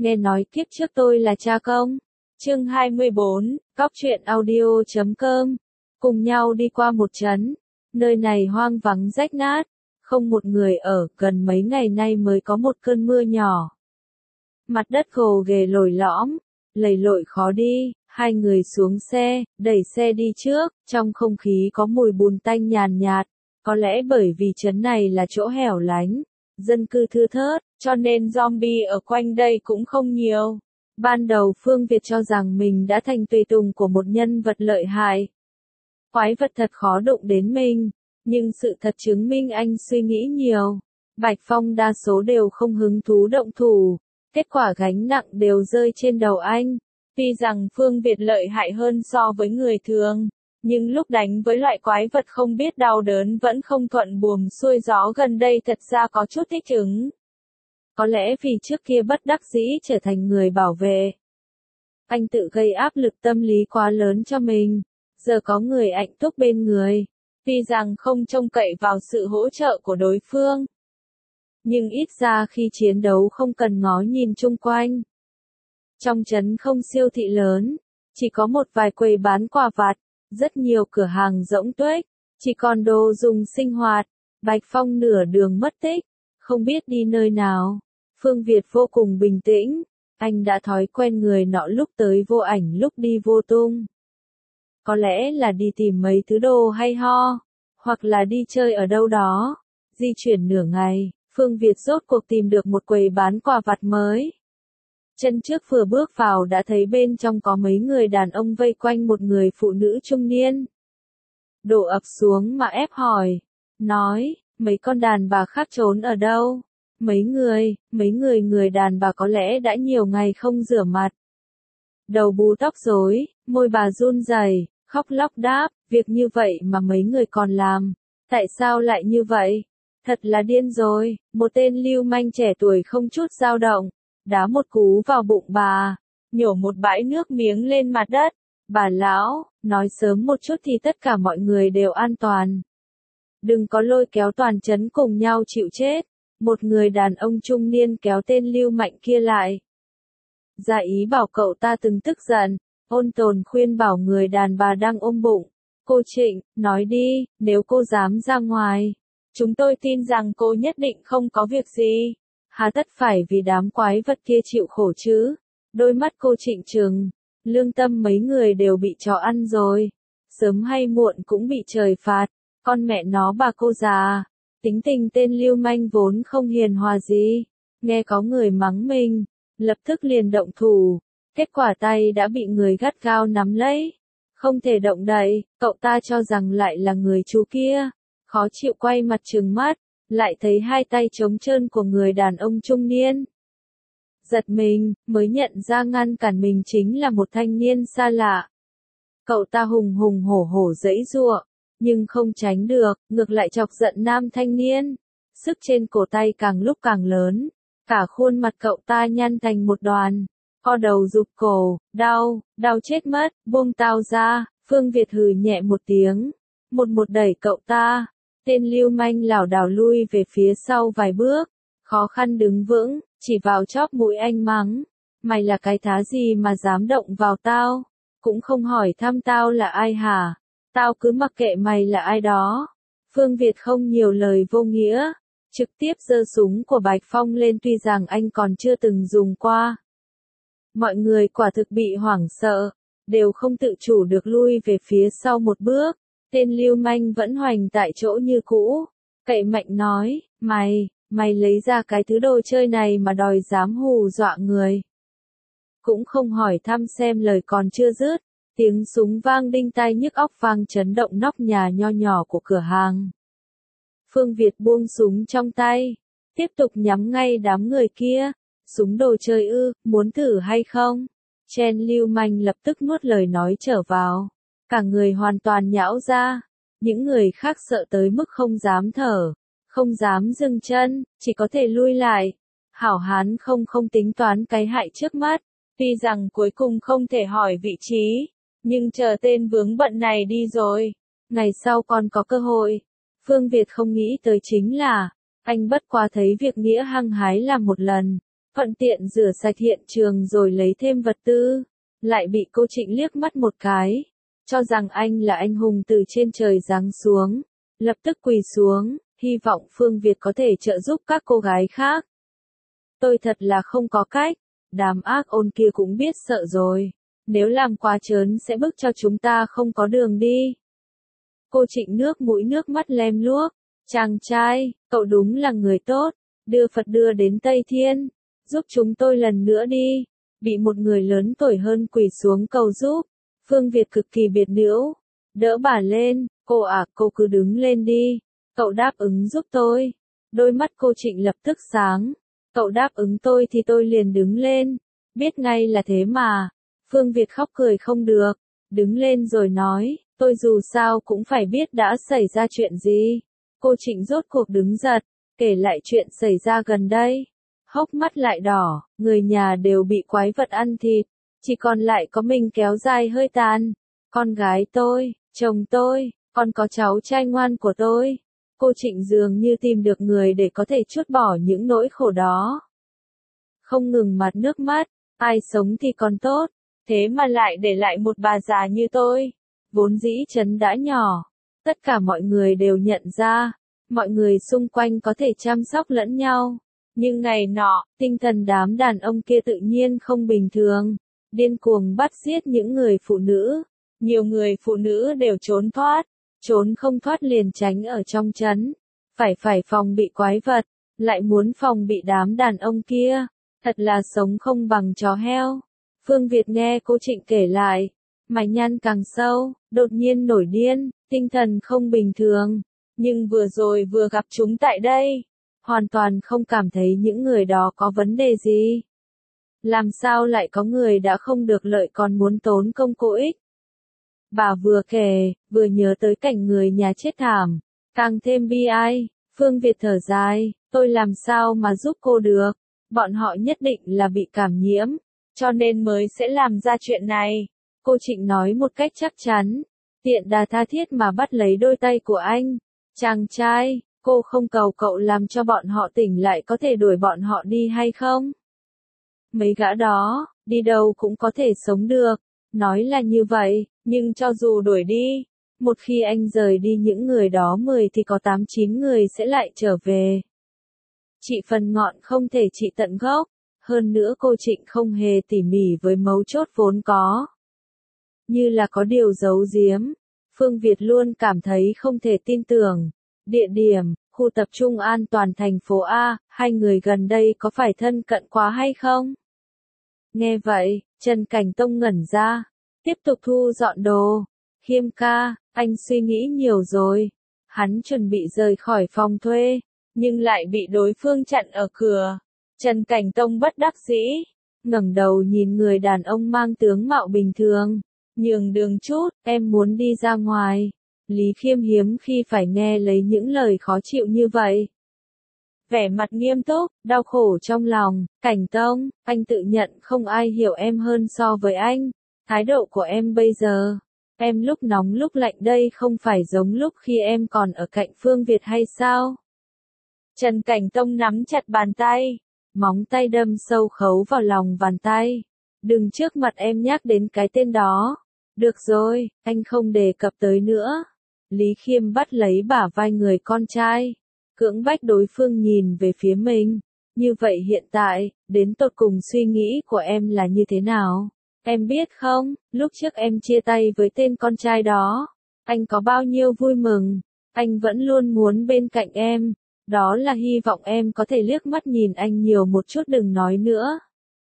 nghe nói kiếp trước tôi là cha công. Chương 24, Cóc truyện audio.com. Cùng nhau đi qua một trấn. Nơi này hoang vắng rách nát, không một người ở, gần mấy ngày nay mới có một cơn mưa nhỏ. Mặt đất gồ ghề lồi lõm, lầy lội khó đi, hai người xuống xe, đẩy xe đi trước, trong không khí có mùi bùn tanh nhàn nhạt, có lẽ bởi vì trấn này là chỗ hẻo lánh, dân cư thưa thớt, cho nên zombie ở quanh đây cũng không nhiều. Ban đầu Phương Việt cho rằng mình đã thành tùy tùng của một nhân vật lợi hại. Quái vật thật khó đụng đến mình, nhưng sự thật chứng minh anh suy nghĩ nhiều. Bạch Phong đa số đều không hứng thú động thủ, kết quả gánh nặng đều rơi trên đầu anh. Tuy rằng Phương Việt lợi hại hơn so với người thường, nhưng lúc đánh với loại quái vật không biết đau đớn vẫn không thuận buồm xuôi gió gần đây thật ra có chút thích ứng. Có lẽ vì trước kia bất đắc dĩ trở thành người bảo vệ. Anh tự gây áp lực tâm lý quá lớn cho mình, giờ có người hạnh túc bên người. Tuy rằng không trông cậy vào sự hỗ trợ của đối phương, nhưng ít ra khi chiến đấu không cần ngó nhìn chung quanh. Trong trấn không siêu thị lớn, chỉ có một vài quầy bán quà vặt, rất nhiều cửa hàng rỗng tuếch, chỉ còn đồ dùng sinh hoạt. Bạch Phong nửa đường mất tích, không biết đi nơi nào. Phương Việt vô cùng bình tĩnh, anh đã thói quen người nọ lúc tới vô ảnh lúc đi vô tung. Có lẽ là đi tìm mấy thứ đồ hay ho, hoặc là đi chơi ở đâu đó. Di chuyển nửa ngày, Phương Việt rốt cuộc tìm được một quầy bán quà vặt mới. Chân trước vừa bước vào đã thấy bên trong có mấy người đàn ông vây quanh một người phụ nữ trung niên. Đổ ập xuống mà ép hỏi, nói, mấy con đàn bà khác trốn ở đâu? Mấy người đàn bà có lẽ đã nhiều ngày không rửa mặt. Đầu bù tóc rối, môi bà run rẩy, khóc lóc đáp, việc như vậy mà mấy người còn làm. Tại sao lại như vậy? Thật là điên rồi, một tên lưu manh trẻ tuổi không chút dao động, đá một cú vào bụng bà, nhổ một bãi nước miếng lên mặt đất. Bà lão, nói sớm một chút thì tất cả mọi người đều an toàn. Đừng có lôi kéo toàn trấn cùng nhau chịu chết. Một người đàn ông trung niên kéo tên lưu mạnh kia lại. Ra ý bảo cậu ta từng tức giận, ôn tồn khuyên bảo người đàn bà đang ôm bụng. Cô Trịnh, nói đi, nếu cô dám ra ngoài, chúng tôi tin rằng cô nhất định không có việc gì. Hà tất phải vì đám quái vật kia chịu khổ chứ. Đôi mắt cô Trịnh trừng, lương tâm mấy người đều bị chó ăn rồi. Sớm hay muộn cũng bị trời phạt, con mẹ nó bà cô già. Tính tình tên lưu manh vốn không hiền hòa gì, nghe có người mắng mình, lập tức liền động thủ, kết quả tay đã bị người gắt gao nắm lấy, không thể động đậy. Cậu ta cho rằng lại là người chú kia, khó chịu quay mặt trừng mắt, lại thấy hai tay trống trơn của người đàn ông trung niên. Giật mình, mới nhận ra ngăn cản mình chính là một thanh niên xa lạ. Cậu ta hùng hùng hổ hổ giãy giụa, nhưng không tránh được, ngược lại chọc giận nam thanh niên. Sức trên cổ tay càng lúc càng lớn, cả khuôn mặt cậu ta nhăn thành một đoàn, co đầu rụt cổ, đau chết mất, buông tao ra. Phương Việt hừ nhẹ một tiếng, một đẩy cậu ta. Tên lưu manh lảo đảo lui về phía sau vài bước, khó khăn đứng vững, chỉ vào chóp mũi anh mắng, mày là cái thá gì mà dám động vào tao, cũng không hỏi thăm tao là ai hả? Tao cứ mặc kệ mày là ai đó. Phương Việt không nhiều lời vô nghĩa, trực tiếp giơ súng của Bạch Phong lên, tuy rằng anh còn chưa từng dùng qua. Mọi người quả thực bị hoảng sợ, đều không tự chủ được lui về phía sau một bước. Tên lưu manh vẫn hoành tại chỗ như cũ, cậy mạnh nói, mày lấy ra cái thứ đồ chơi này mà đòi dám hù dọa người. Cũng không hỏi thăm xem lời còn chưa dứt. Tiếng súng vang đinh tai nhức óc vang chấn động nóc nhà nho nhỏ của cửa hàng. Phương Việt buông súng trong tay, tiếp tục nhắm ngay đám người kia. Súng đồ chơi ư, muốn thử hay không? Chen lưu manh lập tức nuốt lời nói trở vào. Cả người hoàn toàn nhão ra. Những người khác sợ tới mức không dám thở, không dám dừng chân, chỉ có thể lui lại. Hảo hán không tính toán cái hại trước mắt. Tuy rằng cuối cùng không thể hỏi vị trí, nhưng chờ tên vướng bận này đi rồi, ngày sau còn có cơ hội. Phương Việt không nghĩ tới chính là, anh bất quá thấy việc nghĩa hăng hái làm một lần, thuận tiện rửa sạch hiện trường rồi lấy thêm vật tư. Lại bị cô Trịnh liếc mắt một cái, cho rằng anh là anh hùng từ trên trời giáng xuống, lập tức quỳ xuống, hy vọng Phương Việt có thể trợ giúp các cô gái khác. Tôi thật là không có cách, đám ác ôn kia cũng biết sợ rồi, nếu làm quá trớn sẽ bức cho chúng ta không có đường đi. Cô Trịnh nước mũi nước mắt lem luốc, chàng trai, cậu đúng là người tốt, đưa Phật đưa đến Tây Thiên, giúp chúng tôi lần nữa đi. Bị một người lớn tuổi hơn quỳ xuống cầu giúp, Phương Việt cực kỳ biệt nữ, đỡ bà lên, cô à, cô cứ đứng lên đi, cậu đáp ứng giúp tôi. Đôi mắt cô Trịnh lập tức sáng, cậu đáp ứng tôi thì tôi liền đứng lên, biết ngay là thế mà. Phương Việt khóc cười không được, đứng lên rồi nói, tôi dù sao cũng phải biết đã xảy ra chuyện gì. Cô Trịnh rốt cuộc đứng giật, kể lại chuyện xảy ra gần đây. Hốc mắt lại đỏ, người nhà đều bị quái vật ăn thịt, chỉ còn lại có mình kéo dài hơi tàn. Con gái tôi, chồng tôi, còn có cháu trai ngoan của tôi. Cô Trịnh dường như tìm được người để có thể trút bỏ những nỗi khổ đó. Không ngừng mặt nước mắt, ai sống thì còn tốt, thế mà lại để lại một bà già như tôi. Vốn dĩ trấn đã nhỏ, tất cả mọi người đều nhận ra, mọi người xung quanh có thể chăm sóc lẫn nhau. Nhưng ngày nọ, tinh thần đám đàn ông kia tự nhiên không bình thường, điên cuồng bắt giết những người phụ nữ. Nhiều người phụ nữ đều trốn thoát, trốn không thoát liền tránh ở trong trấn. Phải phòng bị quái vật, lại muốn phòng bị đám đàn ông kia, thật là sống không bằng chó heo. Phương Việt nghe cô Trịnh kể lại, mày nhăn càng sâu, đột nhiên nổi điên, tinh thần không bình thường. Nhưng vừa rồi vừa gặp chúng tại đây, hoàn toàn không cảm thấy những người đó có vấn đề gì. Làm sao lại có người đã không được lợi còn muốn tốn công cô ích? Bà vừa kể, vừa nhớ tới cảnh người nhà chết thảm, càng thêm bi ai. Phương Việt thở dài, tôi làm sao mà giúp cô được, bọn họ nhất định là bị cảm nhiễm, cho nên mới sẽ làm ra chuyện này. Cô Trịnh nói một cách chắc chắn, tiện đà tha thiết mà bắt lấy đôi tay của anh. Chàng trai, cô không cầu cậu làm cho bọn họ tỉnh lại có thể đuổi bọn họ đi hay không? Mấy gã đó, đi đâu cũng có thể sống được, nói là như vậy, nhưng cho dù đuổi đi, một khi anh rời đi những người đó 10 thì có 8-9 người sẽ lại trở về. Trị phần ngọn không thể trị tận gốc, hơn nữa cô Trịnh không hề tỉ mỉ với mấu chốt vốn có. Như là có điều giấu giếm, Phương Việt luôn cảm thấy không thể tin tưởng. Địa điểm, khu tập trung an toàn thành phố A, hai người gần đây có phải thân cận quá hay không? Nghe vậy, Trần Cảnh Tông ngẩn ra, tiếp tục thu dọn đồ. Khiêm ca, anh suy nghĩ nhiều rồi. Hắn chuẩn bị rời khỏi phòng thuê, nhưng lại bị đối phương chặn ở cửa. Trần Cảnh Tông bất đắc dĩ, ngẩng đầu nhìn người đàn ông mang tướng mạo bình thường. Nhường đường chút, em muốn đi ra ngoài. Lý Khiêm hiếm khi phải nghe lấy những lời khó chịu như vậy. Vẻ mặt nghiêm túc, đau khổ trong lòng, Cảnh Tông, anh tự nhận không ai hiểu em hơn so với anh. Thái độ của em bây giờ, em lúc nóng lúc lạnh đây không phải giống lúc khi em còn ở cạnh Phương Việt hay sao? Trần Cảnh Tông nắm chặt bàn tay, móng tay đâm sâu khấu vào lòng bàn tay. Đừng trước mặt em nhắc đến cái tên đó. Được rồi, anh không đề cập tới nữa. Lý Khiêm bắt lấy bả vai người con trai, cưỡng bách đối phương nhìn về phía mình. Như vậy hiện tại, đến tột cùng suy nghĩ của em là như thế nào? Em biết không, lúc trước em chia tay với tên con trai đó, anh có bao nhiêu vui mừng, anh vẫn luôn muốn bên cạnh em, đó là hy vọng em có thể liếc mắt nhìn anh nhiều một chút đừng nói nữa.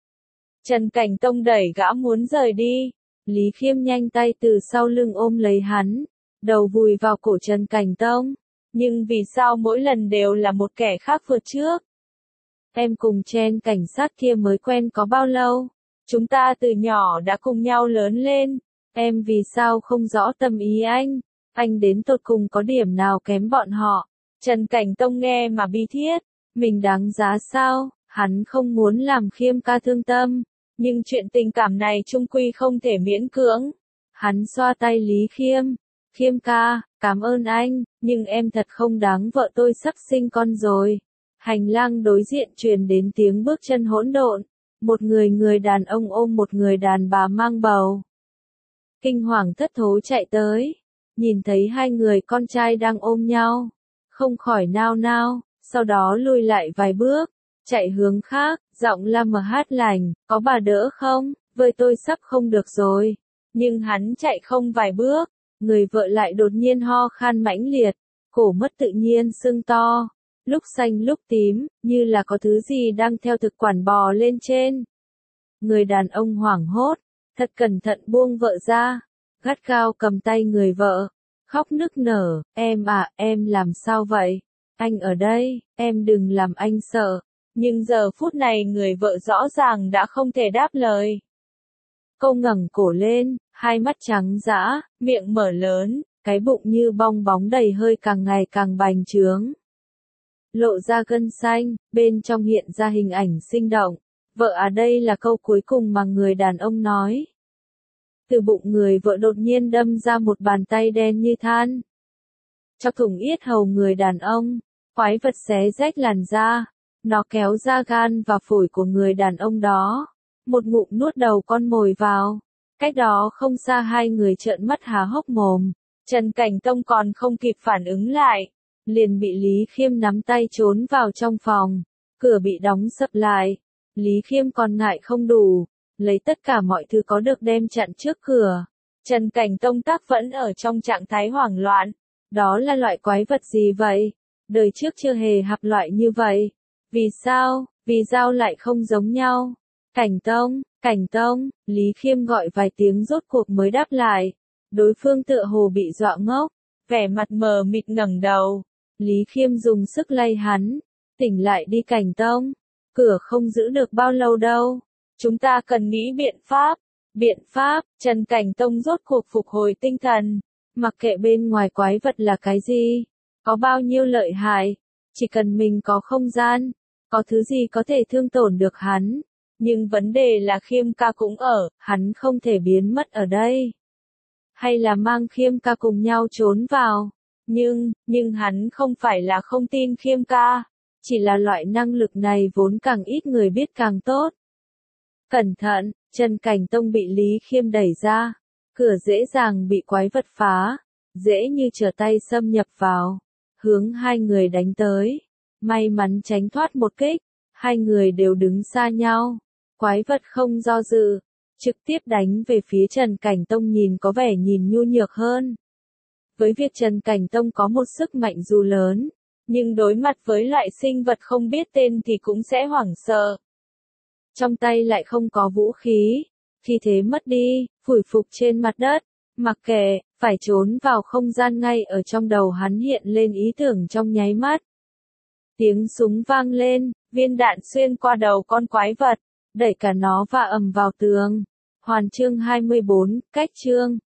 Trần Cảnh Tông đẩy gã muốn rời đi, Lý Khiêm nhanh tay từ sau lưng ôm lấy hắn, đầu vùi vào cổ Trần Cảnh Tông, nhưng vì sao mỗi lần đều là một kẻ khác vượt trước? Em cùng Chen cảnh sát kia mới quen có bao lâu? Chúng ta từ nhỏ đã cùng nhau lớn lên, em vì sao không rõ tâm ý anh đến tột cùng có điểm nào kém bọn họ? Trần Cảnh Tông nghe mà bi thiết, mình đáng giá sao? Hắn không muốn làm Khiêm ca thương tâm, nhưng chuyện tình cảm này chung quy không thể miễn cưỡng. Hắn xoa tay Lý Khiêm, Khiêm ca, cảm ơn anh, nhưng em thật không đáng vợ tôi sắp sinh con rồi. Hành lang đối diện truyền đến tiếng bước chân hỗn độn, một người đàn ông ôm một người đàn bà mang bầu. Kinh hoàng thất thố chạy tới, nhìn thấy hai người con trai đang ôm nhau, không khỏi nao nao, sau đó lùi lại vài bước, chạy hướng khác, giọng la mờ hát lành, có bà đỡ không, với tôi sắp không được rồi. Nhưng hắn chạy không vài bước, người vợ lại đột nhiên ho khan mãnh liệt, cổ mất tự nhiên sưng to, lúc xanh lúc tím, như là có thứ gì đang theo thực quản bò lên trên. Người đàn ông hoảng hốt, thật cẩn thận buông vợ ra, gắt gao cầm tay người vợ, khóc nức nở, em à, em làm sao vậy? Anh ở đây, em đừng làm anh sợ. Nhưng giờ phút này người vợ rõ ràng đã không thể đáp lời. Cô ngẩng cổ lên, hai mắt trắng dã, miệng mở lớn, cái bụng như bong bóng đầy hơi càng ngày càng bành trướng. Lộ ra gân xanh, bên trong hiện ra hình ảnh sinh động. Vợ à, đây là câu cuối cùng mà người đàn ông nói. Từ bụng người vợ đột nhiên đâm ra một bàn tay đen như than. Trong thủng yết hầu người đàn ông, quái vật xé rách làn da. Nó kéo ra gan và phổi của người đàn ông đó. Một ngụm nuốt đầu con mồi vào. Cách đó không xa hai người trợn mắt há hốc mồm. Trần Cảnh Tông còn không kịp phản ứng lại, liền bị Lý Khiêm nắm tay trốn vào trong phòng. Cửa bị đóng sập lại. Lý Khiêm còn ngại không đủ, lấy tất cả mọi thứ có được đem chặn trước cửa. Trần Cảnh Tông tác vẫn ở trong trạng thái hoảng loạn. Đó là loại quái vật gì vậy? Đời trước chưa hề gặp loại như vậy. Vì sao, vì sao lại không giống nhau? Cảnh Tông, Lý Khiêm gọi vài tiếng rốt cuộc mới đáp lại. Đối phương tựa hồ bị dọa ngốc, vẻ mặt mờ mịt ngẩng đầu. Lý Khiêm dùng sức lay hắn, tỉnh lại đi Cảnh Tông, cửa không giữ được bao lâu đâu. Chúng ta cần nghĩ biện pháp, Trần Cảnh Tông rốt cuộc phục hồi tinh thần. Mặc kệ bên ngoài quái vật là cái gì, có bao nhiêu lợi hại, chỉ cần mình có không gian, có thứ gì có thể thương tổn được hắn. Nhưng vấn đề là Khiêm ca cũng ở, hắn không thể biến mất ở đây. Hay là mang Khiêm ca cùng nhau trốn vào. Nhưng hắn không phải là không tin Khiêm ca, chỉ là loại năng lực này vốn càng ít người biết càng tốt. Cẩn thận, Trần Cảnh Tông bị Lý Khiêm đẩy ra, cửa dễ dàng bị quái vật phá, dễ như trở tay xâm nhập vào, hướng hai người đánh tới. May mắn tránh thoát một kích, hai người đều đứng xa nhau. Quái vật không do dự, trực tiếp đánh về phía Trần Cảnh Tông, nhìn có vẻ nhu nhược hơn. Với việc Trần Cảnh Tông có một sức mạnh dù lớn, nhưng đối mặt với loại sinh vật không biết tên thì cũng sẽ hoảng sợ. Trong tay lại không có vũ khí, khi thế mất đi, phủi phục trên mặt đất, mặc kệ, phải trốn vào không gian. Ngay ở trong đầu hắn hiện lên ý tưởng trong nháy mắt. Tiếng súng vang lên, viên đạn xuyên qua đầu con quái vật, đẩy cả nó và ầm vào tường. Hoàn chương 24, cách chương.